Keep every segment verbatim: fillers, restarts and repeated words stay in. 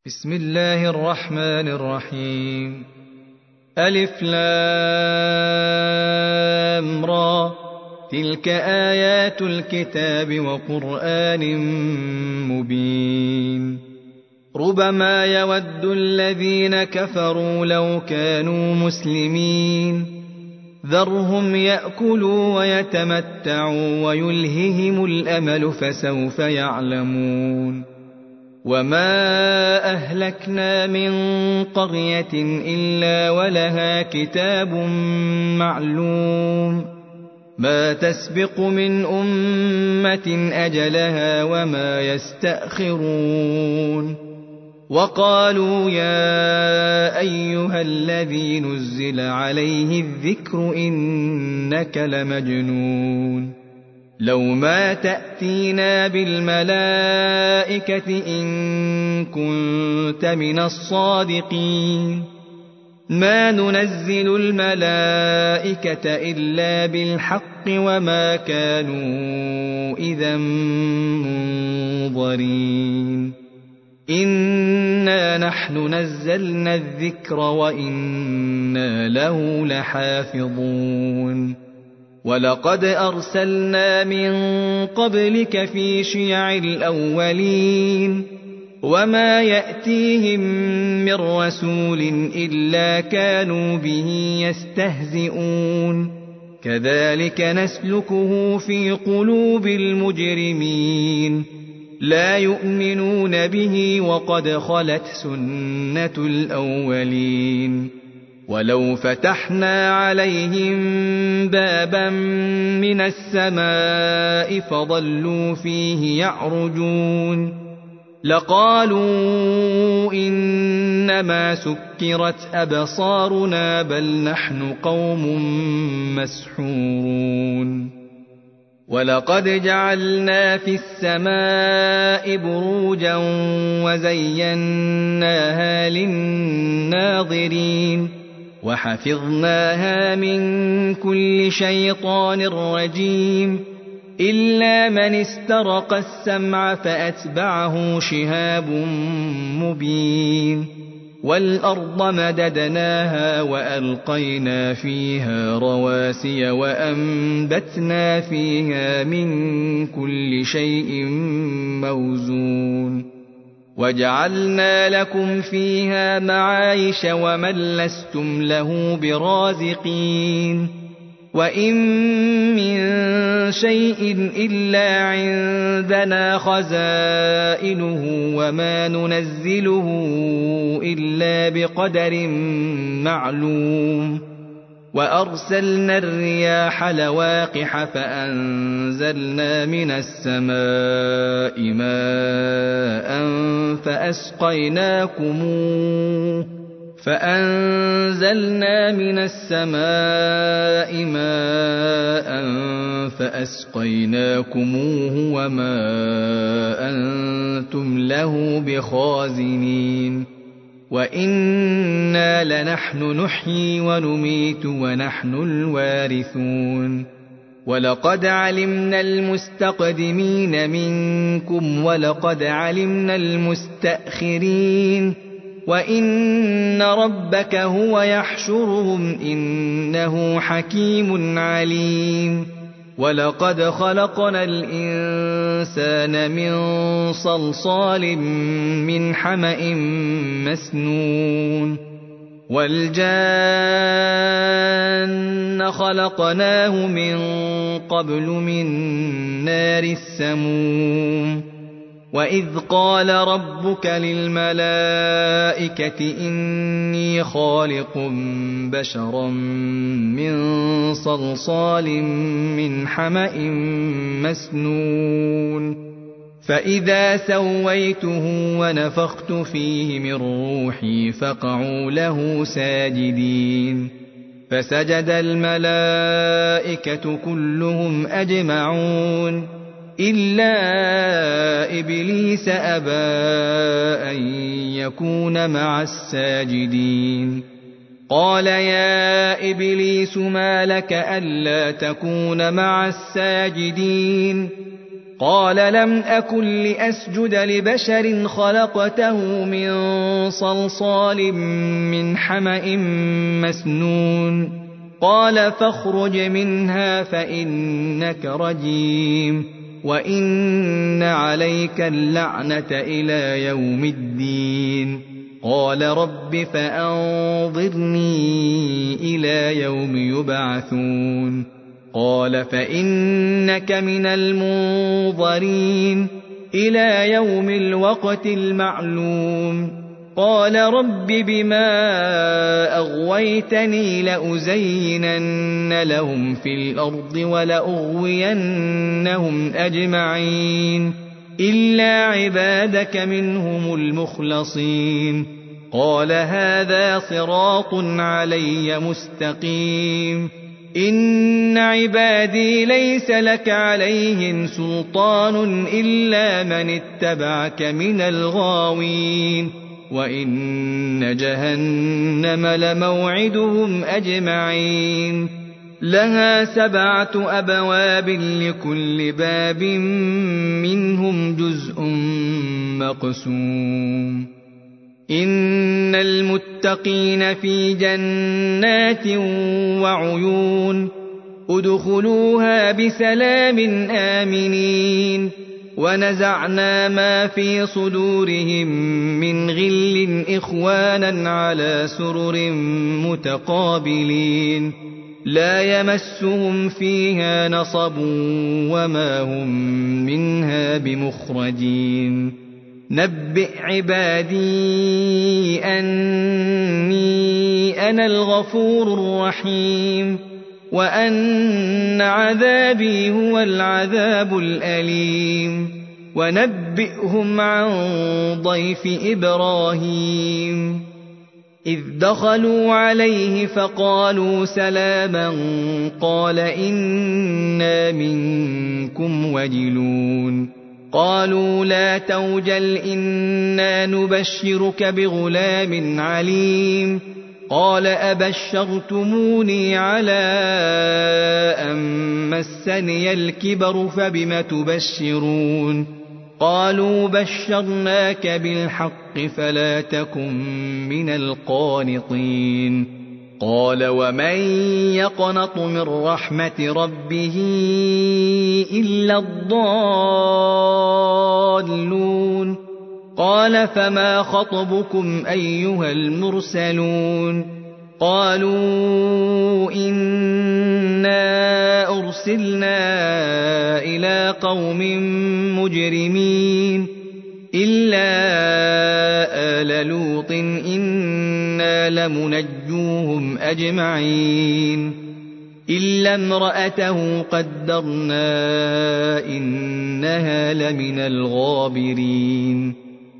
بسم الله الرحمن الرحيم. ألف لام را، تلك آيات الكتاب وقرآن مبين. ربما يود الذين كفروا لو كانوا مسلمين، ذرهم يأكلوا ويتمتعوا ويلههم الأمل فسوف يعلمون. وما أهلكنا من قرية إلا ولها كتاب معلوم، ما تسبق من أمة أجلها وما يستأخرون. وقالوا يا أيها الذي نزل عليه الذكر إنك لمجنون، لو ما تأتينا بالملائكة إن كنت من الصادقين، ما ننزل الملائكة إلا بالحق وما كانوا إذا منظرين. إنا نحن نزلنا الذكر وإنا له لحافظون. ولقد أرسلنا من قبلك في شيع الأولين، وما يأتيهم من رسول إلا كانوا به يستهزئون. كذلك نسلكه في قلوب المجرمين، لا يؤمنون به وقد خلت سنة الأولين. ولو فتحنا عليهم بابا من السماء فظلوا فيه يعرجون، لقالوا إنما سكرت أبصارنا بل نحن قوم مسحورون. ولقد جعلنا في السماء بروجا وزيناها للناظرين، وحفظناها من كل شيطان رجيم، إلا من استرق السمع فأتبعه شهاب مبين. والأرض مددناها وألقينا فيها رواسي وأنبتنا فيها من كل شيء موزون، وجعلنا لكم فيها معايش ومن لستم له برازقين. وإن من شيء إلا عندنا خزائنه وما ننزله إلا بقدر معلوم. وأرسلنا الرياح لواقح فأنزلنا من السماء ماء فأسقيناكموه فأنزلنا من السماء ماء فأسقيناكموه وما أنتم له بخازنين. وإنا لنحن نحيي ونميت ونحن الوارثون. ولقد علمنا المستقدمين منكم ولقد علمنا المستأخرين، وإن ربك هو يحشرهم إنه حكيم عليم. ولقد خلقنا الإنسان من صلصال من حمأ مسنون، والجان خلقناه من قبل من نار السموم. وإذ قال ربك للملائكة إني خالق بشرا من صلصال من حمأ مسنون، فإذا سويته ونفخت فيه من روحي فقعوا له ساجدين. فسجد الملائكة كلهم أجمعون إلا إبليس أبى أن يكون مع الساجدين. قال يا إبليس ما لك ألا تكون مع الساجدين؟ قال لم أكن لأسجد لبشر خلقته من صلصال من حمأ مسنون قال فاخرج منها فإنك رجيم وإن عليك اللعنة إلى يوم الدين قال رب فأنظرني إلى يوم يبعثون قال فإنك من المنظرين إلى يوم الوقت المعلوم قال رب بما أغويتني لأزينن لهم في الأرض ولأغوينهم أجمعين إلا عبادك منهم المخلصين قال هذا صراط علي مستقيم إن عبادي ليس لك عليهم سلطان إلا من اتبعك من الغاوين وإن جهنم لموعدهم أجمعين لها سبعة أبواب لكل باب منهم جزء مقسوم إن المتقين في جنات وعيون ادخلوها بسلام آمنين ونزعنا ما في صدورهم من غل إخوانا على سرر متقابلين لا يمسهم فيها نصب وما هم منها بمخرجين نبئ عبادي أني أنا الغفور الرحيم وأن عذابي هو العذاب الأليم ونبئهم عن ضيف إبراهيم إذ دخلوا عليه فقالوا سلاما قال إنا منكم وجلون قالوا لا توجل إنا نبشرك بغلام عليم قال أبشرتموني على أن مسني الكبر فبم تبشرون قالوا بشرناك بالحق فلا تكن من القانطين قال ومن يقنط من رحمة ربه إلا الضالون قال فما خطبكم أيها المرسلون قالوا إنا أرسلنا إلى قوم مجرمين إلا آل لوط إنا لمنجوهم أجمعين إلا امرأته قدرنا إنها لمن الغابرين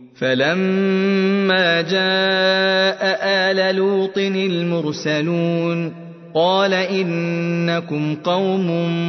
فلما جاء آل لوط المرسلون قال إنكم قوم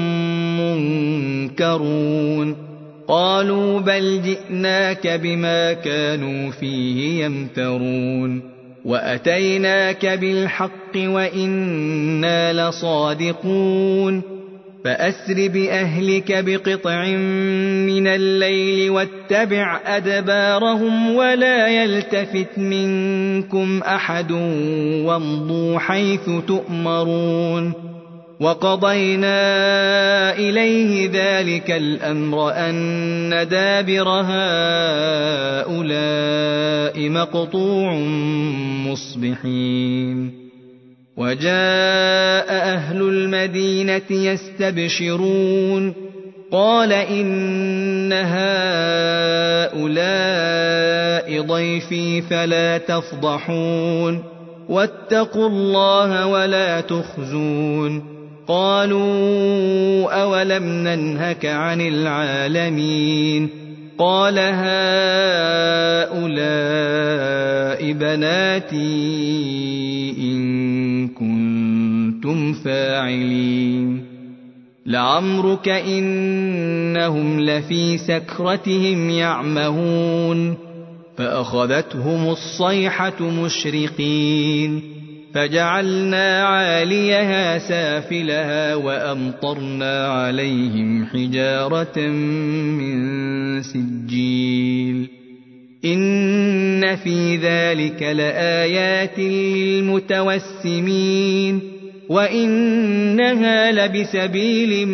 منكرون قالوا بل جئناك بما كانوا فيه يمترون وأتيناك بالحق وإنا لصادقون فأسر بأهلك بقطع من الليل واتبع أدبارهم ولا يلتفت منكم أحد وامضوا حيث تؤمرون وقضينا إليه ذلك الأمر أن دابر هؤلاء مقطوع مصبحين وجاء أهل المدينة يستبشرون قال إن هؤلاء ضيفي فلا تفضحون واتقوا الله ولا تخزون قالوا أولم ننهك عن العالمين قال هؤلاء بناتي إن كنتم فاعلين لعمرك إنهم لفي سكرتهم يعمهون فأخذتهم الصيحة مشرقين فجعلنا عاليها سافلها وأمطرنا عليهم حجارة من سجيل إن في ذلك لآيات للمتوسمين وإنها لبسبيل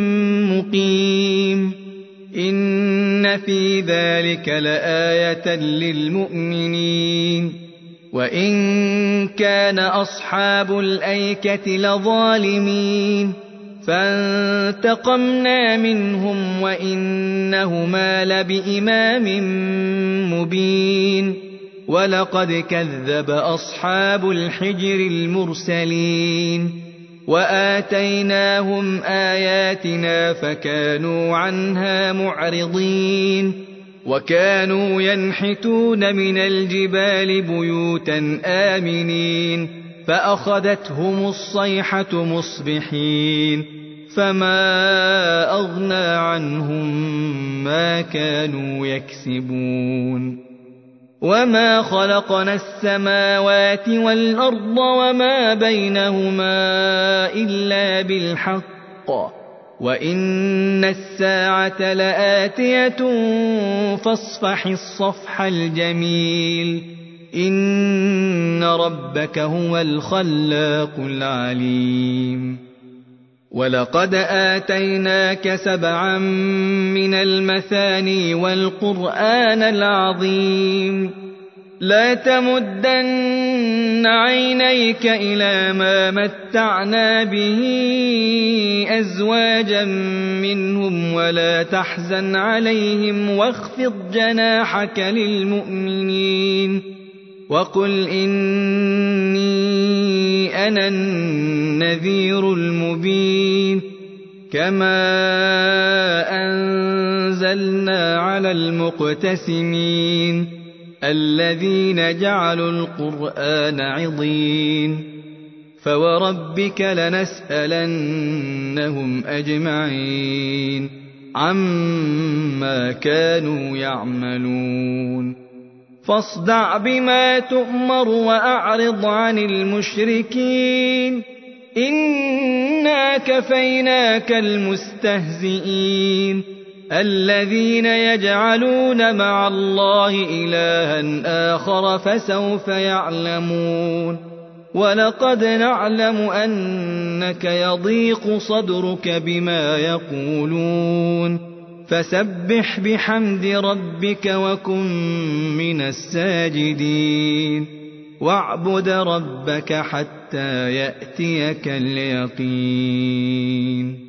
مقيم إن في ذلك لآية للمؤمنين وإن كان أصحاب الأيكة لظالمين فانتقمنا منهم وإنهما لبإمام مبين ولقد كذب أصحاب الحجر المرسلين وآتيناهم آياتنا فكانوا عنها معرضين وكانوا ينحتون من الجبال بيوتا آمنين فأخذتهم الصيحة مصبحين فما أغنى عنهم ما كانوا يكسبون وما خلقنا السماوات والأرض وما بينهما إلا بالحق وإن الساعة لآتية فاصفح الصفح الجميل إن ربك هو الخلاق العليم ولقد آتيناك سبعا من المثاني والقرآن العظيم لا تمدن عينيك إلى ما متعنا به أزواجا منهم ولا تحزن عليهم واخفض جناحك للمؤمنين وقل إني أنا النذير المبين كما أنزلنا على المقتسمين الذين جعلوا القرآن عضين فوربك لنسألنهم أجمعين عما كانوا يعملون فاصدع بما تؤمر وأعرض عن المشركين إنا كفيناك المستهزئين الذين يجعلون مع الله إلها آخر فسوف يعلمون ولقد نعلم أنك يضيق صدرك بما يقولون فسبح بحمد ربك وكن من الساجدين واعبد ربك حتى يأتيك اليقين